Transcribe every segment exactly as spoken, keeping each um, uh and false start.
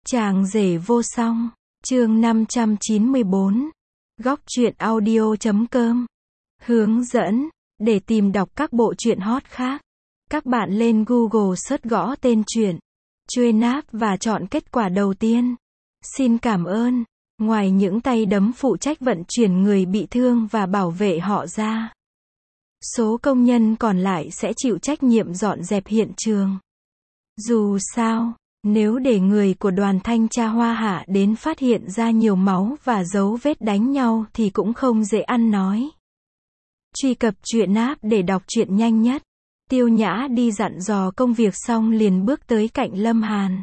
Chàng rể vô song, chương năm trăm chín mươi bốn, góc truyện audio chấm com. Hướng dẫn, để tìm đọc các bộ truyện hot khác, các bạn lên Google search gõ tên truyện, truy náp và chọn kết quả đầu tiên. Xin cảm ơn. Ngoài những tay đấm phụ trách vận chuyển người bị thương và bảo vệ họ ra, số công nhân còn lại sẽ chịu trách nhiệm dọn dẹp hiện trường. Dù sao, nếu để người của đoàn thanh tra Hoa Hạ đến phát hiện ra nhiều máu và dấu vết đánh nhau thì cũng không dễ ăn nói. Truy cập truyện app để đọc truyện nhanh nhất. Tiêu Nhã đi dặn dò công việc xong liền bước tới cạnh Lâm Hàn.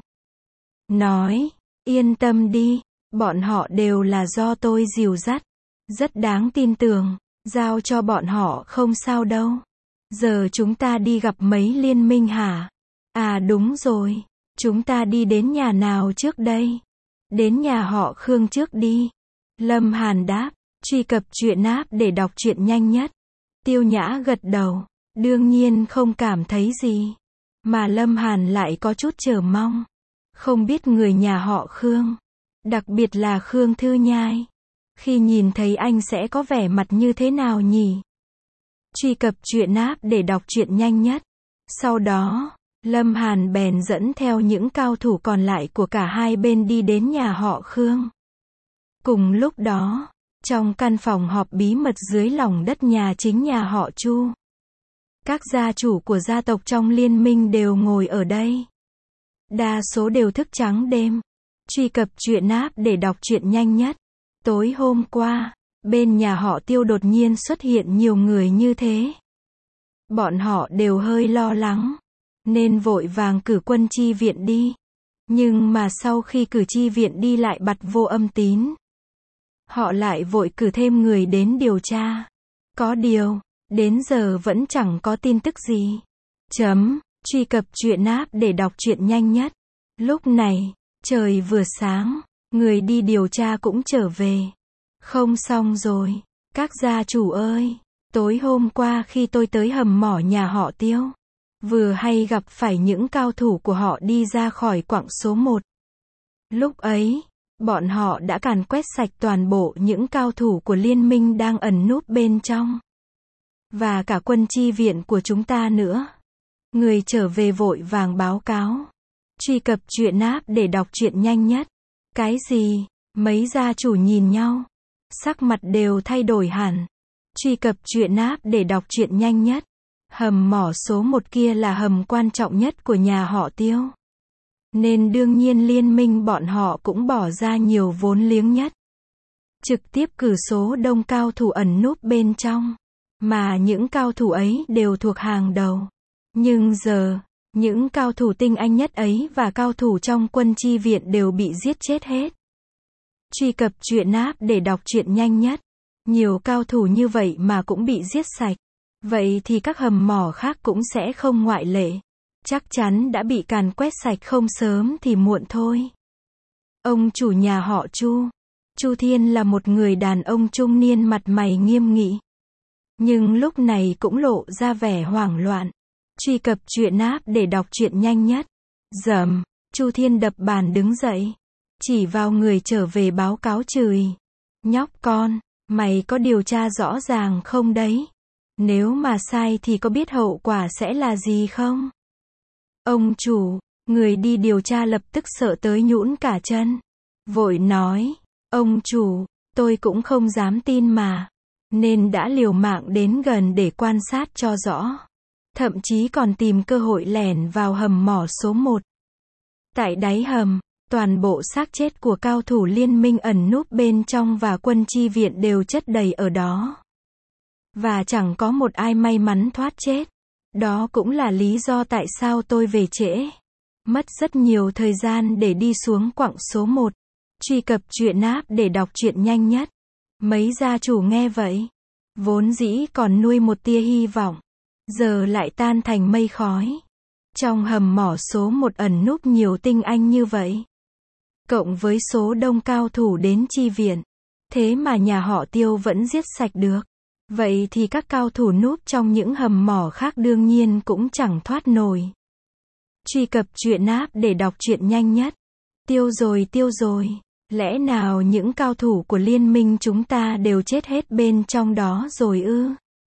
Nói, yên tâm đi, bọn họ đều là do tôi dìu dắt. Rất đáng tin tưởng, giao cho bọn họ không sao đâu. Giờ chúng ta đi gặp mấy liên minh hả? À đúng rồi, chúng ta đi đến nhà nào trước đây? Đến nhà họ Khương trước đi. Lâm Hàn đáp, truy cập truyện app để đọc truyện nhanh nhất. Tiêu Nhã gật đầu, đương nhiên không cảm thấy gì. Mà Lâm Hàn lại có chút chờ mong. Không biết người nhà họ Khương, đặc biệt là Khương Thư Nhai, khi nhìn thấy anh sẽ có vẻ mặt như thế nào nhỉ? Truy cập truyện app để đọc truyện nhanh nhất. Sau đó, Lâm Hàn bèn dẫn theo những cao thủ còn lại của cả hai bên đi đến nhà họ Khương. Cùng lúc đó, trong căn phòng họp bí mật dưới lòng đất nhà chính nhà họ Chu, các gia chủ của gia tộc trong liên minh đều ngồi ở đây. Đa số đều thức trắng đêm. Truy cập truyện app để đọc truyện nhanh nhất. Tối hôm qua, bên nhà họ Tiêu đột nhiên xuất hiện nhiều người như thế. Bọn họ đều hơi lo lắng, nên vội vàng cử quân chi viện đi. Nhưng mà sau khi cử chi viện đi lại bặt vô âm tín. Họ lại vội cử thêm người đến điều tra. Có điều, đến giờ vẫn chẳng có tin tức gì. Chấm, truy cập truyện app để đọc truyện nhanh nhất. Lúc này, trời vừa sáng, người đi điều tra cũng trở về. Không xong rồi, các gia chủ ơi, tối hôm qua khi tôi tới hầm mỏ nhà họ Tiêu, vừa hay gặp phải những cao thủ của họ đi ra khỏi quặng số một. Lúc ấy, bọn họ đã càn quét sạch toàn bộ những cao thủ của liên minh đang ẩn núp bên trong. Và cả quân chi viện của chúng ta nữa. Người trở về vội vàng báo cáo. Truy cập truyện app để đọc truyện nhanh nhất. Cái gì? Mấy gia chủ nhìn nhau, sắc mặt đều thay đổi hẳn. Truy cập truyện app để đọc truyện nhanh nhất. Hầm mỏ số một kia là hầm quan trọng nhất của nhà họ Tiêu. Nên đương nhiên liên minh bọn họ cũng bỏ ra nhiều vốn liếng nhất. Trực tiếp cử số đông cao thủ ẩn núp bên trong. Mà những cao thủ ấy đều thuộc hàng đầu. Nhưng giờ, những cao thủ tinh anh nhất ấy và cao thủ trong quân chi viện đều bị giết chết hết. Truy cập truyện app để đọc truyện nhanh nhất. Nhiều cao thủ như vậy mà cũng bị giết sạch. Vậy thì các hầm mỏ khác cũng sẽ không ngoại lệ. Chắc chắn đã bị càn quét sạch không sớm thì muộn thôi. Ông chủ nhà họ Chu, Chu Thiên là một người đàn ông trung niên mặt mày nghiêm nghị. Nhưng lúc này cũng lộ ra vẻ hoảng loạn. Truy cập truyện app để đọc truyện nhanh nhất. Dầm, Chu Thiên đập bàn đứng dậy, chỉ vào người trở về báo cáo chửi. Nhóc con, mày có điều tra rõ ràng không đấy? Nếu mà sai thì có biết hậu quả sẽ là gì không? Ông chủ, người đi điều tra lập tức sợ tới nhũn cả chân. Vội nói, ông chủ, tôi cũng không dám tin mà. Nên đã liều mạng đến gần để quan sát cho rõ. Thậm chí còn tìm cơ hội lẻn vào hầm mỏ số một. Tại đáy hầm, toàn bộ xác chết của cao thủ liên minh ẩn núp bên trong và quân chi viện đều chất đầy ở đó. Và chẳng có một ai may mắn thoát chết. Đó cũng là lý do tại sao tôi về trễ. Mất rất nhiều thời gian để đi xuống quặng số một. Truy cập truyện app để đọc truyện nhanh nhất. Mấy gia chủ nghe vậy, vốn dĩ còn nuôi một tia hy vọng, giờ lại tan thành mây khói. Trong hầm mỏ số một ẩn núp nhiều tinh anh như vậy, cộng với số đông cao thủ đến chi viện, thế mà nhà họ Tiêu vẫn giết sạch được. Vậy thì các cao thủ núp trong những hầm mỏ khác đương nhiên cũng chẳng thoát nổi. Truy cập truyện app để đọc truyện nhanh nhất. Tiêu rồi tiêu rồi. Lẽ nào những cao thủ của liên minh chúng ta đều chết hết bên trong đó rồi ư?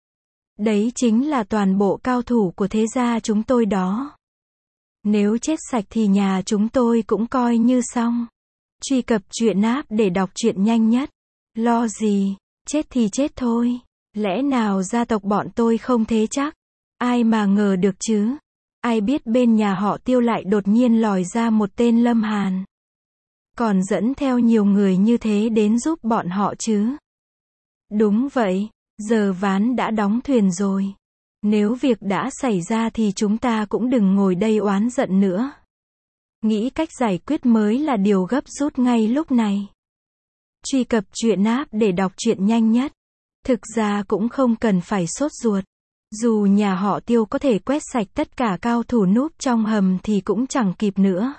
Đấy chính là toàn bộ cao thủ của thế gia chúng tôi đó. Nếu chết sạch thì nhà chúng tôi cũng coi như xong. Truy cập truyện app để đọc truyện nhanh nhất. Lo gì, chết thì chết thôi. Lẽ nào gia tộc bọn tôi không thế chắc? Ai mà ngờ được chứ? Ai biết bên nhà họ Tiêu lại đột nhiên lòi ra một tên Lâm Hàn. Còn dẫn theo nhiều người như thế đến giúp bọn họ chứ? Đúng vậy, giờ ván đã đóng thuyền rồi. Nếu việc đã xảy ra thì chúng ta cũng đừng ngồi đây oán giận nữa. Nghĩ cách giải quyết mới là điều gấp rút ngay lúc này. Truy cập truyện app để đọc truyện nhanh nhất. Thực ra cũng không cần phải sốt ruột. Dù nhà họ Tiêu có thể quét sạch tất cả cao thủ núp trong hầm thì cũng chẳng kịp nữa.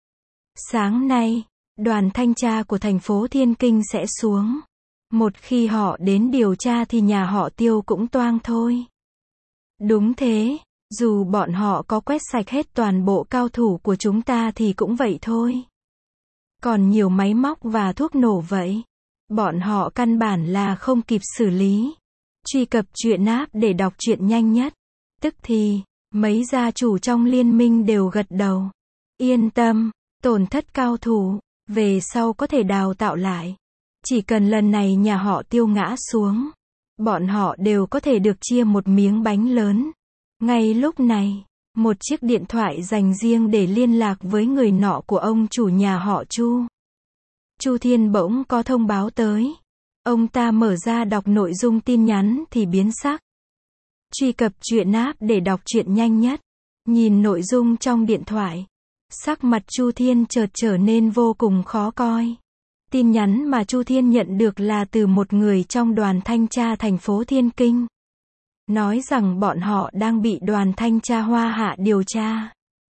Sáng nay, đoàn thanh tra của thành phố Thiên Kinh sẽ xuống. Một khi họ đến điều tra thì nhà họ Tiêu cũng toang thôi. Đúng thế, dù bọn họ có quét sạch hết toàn bộ cao thủ của chúng ta thì cũng vậy thôi. Còn nhiều máy móc và thuốc nổ vậy. Bọn họ căn bản là không kịp xử lý. Truy cập truyện app để đọc truyện nhanh nhất. Tức thì, mấy gia chủ trong liên minh đều gật đầu. Yên tâm, tổn thất cao thủ, về sau có thể đào tạo lại. Chỉ cần lần này nhà họ Tiêu ngã xuống, bọn họ đều có thể được chia một miếng bánh lớn. Ngay lúc này, một chiếc điện thoại dành riêng để liên lạc với người nọ của ông chủ nhà họ Chu. Chu Thiên bỗng có thông báo tới. Ông ta mở ra đọc nội dung tin nhắn thì biến sắc. Truy cập truyện app để đọc truyện nhanh nhất. Nhìn nội dung trong điện thoại, sắc mặt Chu Thiên chợt trở nên vô cùng khó coi. Tin nhắn mà Chu Thiên nhận được là từ một người trong đoàn thanh tra thành phố Thiên Kinh. Nói rằng bọn họ đang bị đoàn thanh tra Hoa Hạ điều tra.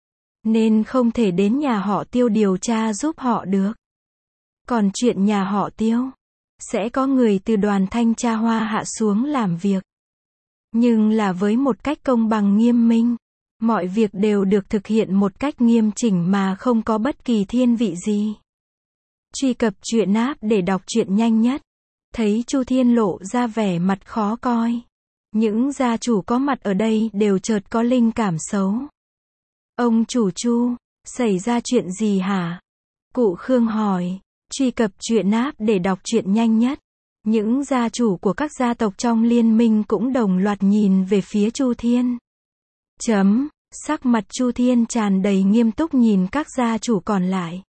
Nên không thể đến nhà họ Tiêu điều tra giúp họ được. Còn chuyện nhà họ Tiêu, sẽ có người từ đoàn thanh tra Hoa Hạ xuống làm việc. Nhưng là với một cách công bằng nghiêm minh. Mọi việc đều được thực hiện một cách nghiêm chỉnh mà không có bất kỳ thiên vị gì. Truy cập truyện app để đọc truyện nhanh nhất. Thấy Chu Thiên lộ ra vẻ mặt khó coi. Những gia chủ có mặt ở đây đều chợt có linh cảm xấu. Ông chủ Chu, xảy ra chuyện gì hả? Cụ Khương hỏi. Truy cập truyện app để đọc truyện nhanh nhất. Những gia chủ của các gia tộc trong liên minh cũng đồng loạt nhìn về phía Chu Thiên. Chấm, sắc mặt Chu Thiên tràn đầy nghiêm túc nhìn các gia chủ còn lại.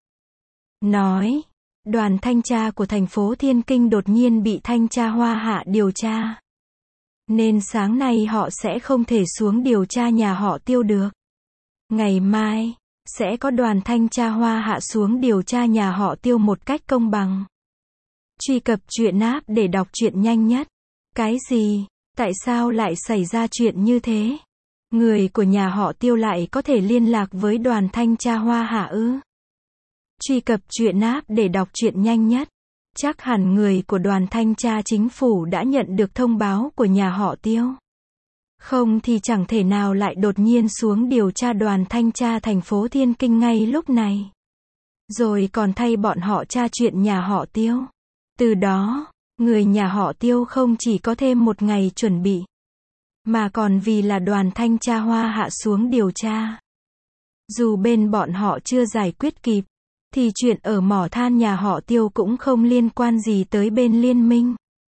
Nói, đoàn thanh tra của thành phố Thiên Kinh đột nhiên bị thanh tra Hoa Hạ điều tra. Nên sáng nay họ sẽ không thể xuống điều tra nhà họ Tiêu được. Ngày mai, sẽ có đoàn thanh tra Hoa Hạ xuống điều tra nhà họ Tiêu một cách công bằng. Truy cập truyện app để đọc truyện nhanh nhất. Cái gì? Tại sao lại xảy ra chuyện như thế? Người của nhà họ Tiêu lại có thể liên lạc với đoàn thanh tra Hoa Hạ ư? Truy cập truyện app để đọc truyện nhanh nhất. Chắc hẳn người của đoàn thanh tra chính phủ đã nhận được thông báo của nhà họ Tiêu. Không thì chẳng thể nào lại đột nhiên xuống điều tra đoàn thanh tra thành phố Thiên Kinh ngay lúc này. Rồi còn thay bọn họ tra chuyện nhà họ Tiêu. Từ đó, người nhà họ Tiêu không chỉ có thêm một ngày chuẩn bị, mà còn vì là đoàn thanh tra Hoa Hạ xuống điều tra. Dù bên bọn họ chưa giải quyết kịp, thì chuyện ở mỏ than nhà họ Tiêu cũng không liên quan gì tới bên liên minh.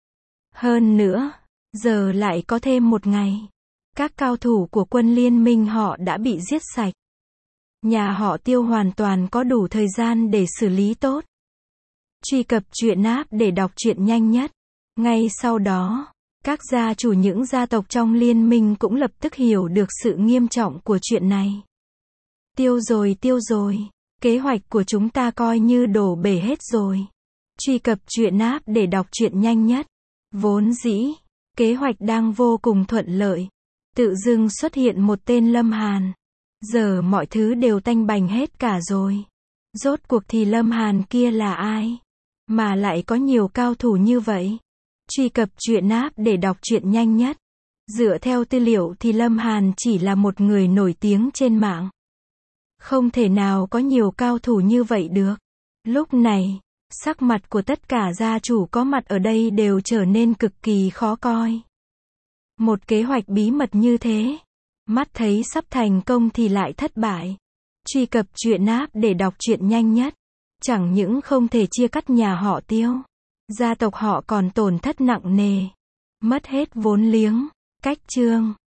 Hơn nữa, giờ lại có thêm một ngày. Các cao thủ của quân liên minh họ đã bị giết sạch. Nhà họ Tiêu hoàn toàn có đủ thời gian để xử lý tốt. Truy cập truyện app để đọc truyện nhanh nhất. Ngay sau đó, các gia chủ những gia tộc trong liên minh cũng lập tức hiểu được sự nghiêm trọng của chuyện này. Tiêu rồi tiêu rồi, kế hoạch của chúng ta coi như đổ bể hết rồi. Truy cập truyện app để đọc truyện nhanh nhất. Vốn dĩ, kế hoạch đang vô cùng thuận lợi. Tự dưng xuất hiện một tên Lâm Hàn. Giờ mọi thứ đều tanh bành hết cả rồi. Rốt cuộc thì Lâm Hàn kia là ai? Mà lại có nhiều cao thủ như vậy. Truy cập truyện app để đọc truyện nhanh nhất. Dựa theo tư liệu thì Lâm Hàn chỉ là một người nổi tiếng trên mạng. Không thể nào có nhiều cao thủ như vậy được. Lúc này, sắc mặt của tất cả gia chủ có mặt ở đây đều trở nên cực kỳ khó coi. Một kế hoạch bí mật như thế, mắt thấy sắp thành công thì lại thất bại. Truy cập truyện app để đọc truyện nhanh nhất. Chẳng những không thể chia cắt nhà họ Tiêu, gia tộc họ còn tổn thất nặng nề, mất hết vốn liếng. Cách chương